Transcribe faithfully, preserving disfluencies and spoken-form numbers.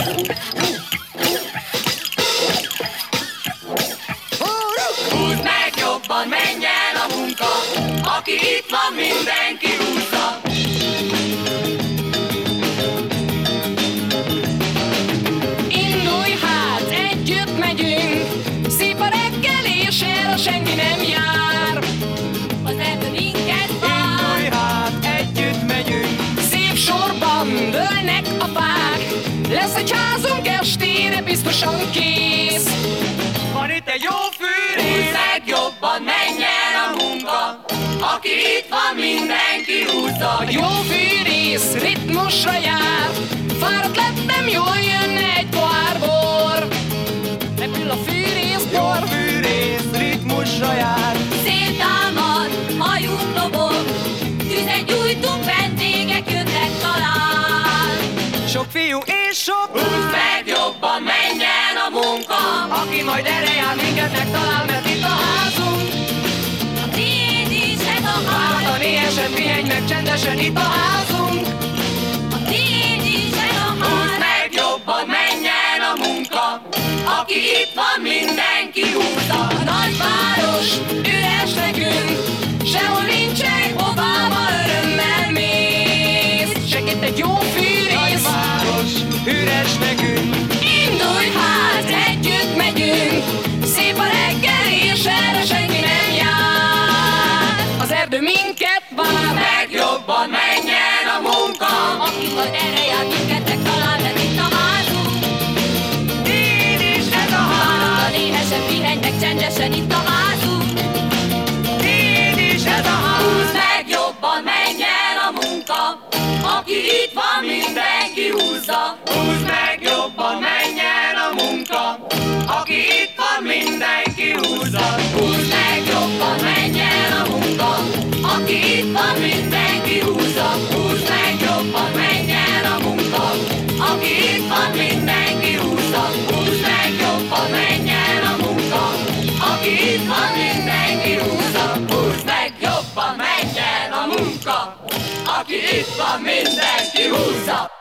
Húzd meg jobban, menjen a munka, aki itt van, mindenki húzza. Indulj hát, együtt megyünk, szép a reggel és erre senki nem jár. Az erdő minket vár. Indulj hát, együtt megyünk. Szép sorban dőlnek a fák, lesz egy házunk estére biztosan kész. Van itt egy jó Húzd fűrész. meg jobban, menjen a munka, aki itt van, mindenki húzza. A jó fűrész ritmusra jár, fáradt lettem, jól jönne egy pohár bor. Repül a fűrészbor. Jó fűrész, ritmusra jár. Széttámad, hajunk lobog, tüzet gyújtunk, vendégek jönnek talán. Sok fiú és sok Húzd meg jobban, menjen a munka, aki majd erre jár, minket megtalál, mert itt a házunk. a tiéd is ez a Hát ház. a néhesen pihenj meg csendesen, itt a házunk. A tiéd is ez a ház. Húzd meg jobban, menjen a munka, aki itt van, mindenki húzza. A nagyváros üres nekünk, sehol nincsen, hová örömmel mész. Segít egy jó fűrész. Nagyváros, üres nekünk. Indulj hát, együtt megyünk, szép a reggel és erre senki nem jár. Az erdő minket vár. Meg jobban, menjen a munka, aki majd erre jár, minket megtalál, mert itt a házunk. Én is ez a ház. A néhesen pihenj meg csendesen, itt a házunk. Én is ez a ház. Húzd meg jobban, menjen a munka, aki itt van, mindenki húzza. Húzd meg jobban, menjen a munka, aki itt van, mindenki húzza. Húzd meg jobban, menjen a munka, aki itt van, mindenki húzza. Húzd meg jobban, menjen a munka, aki itt van, mindenki húzza. Húzd meg jobban, menjen a munka, aki itt van, mindenki húzza. Húzd meg jobban, menjen a munka, aki itt van, mindenki húzza.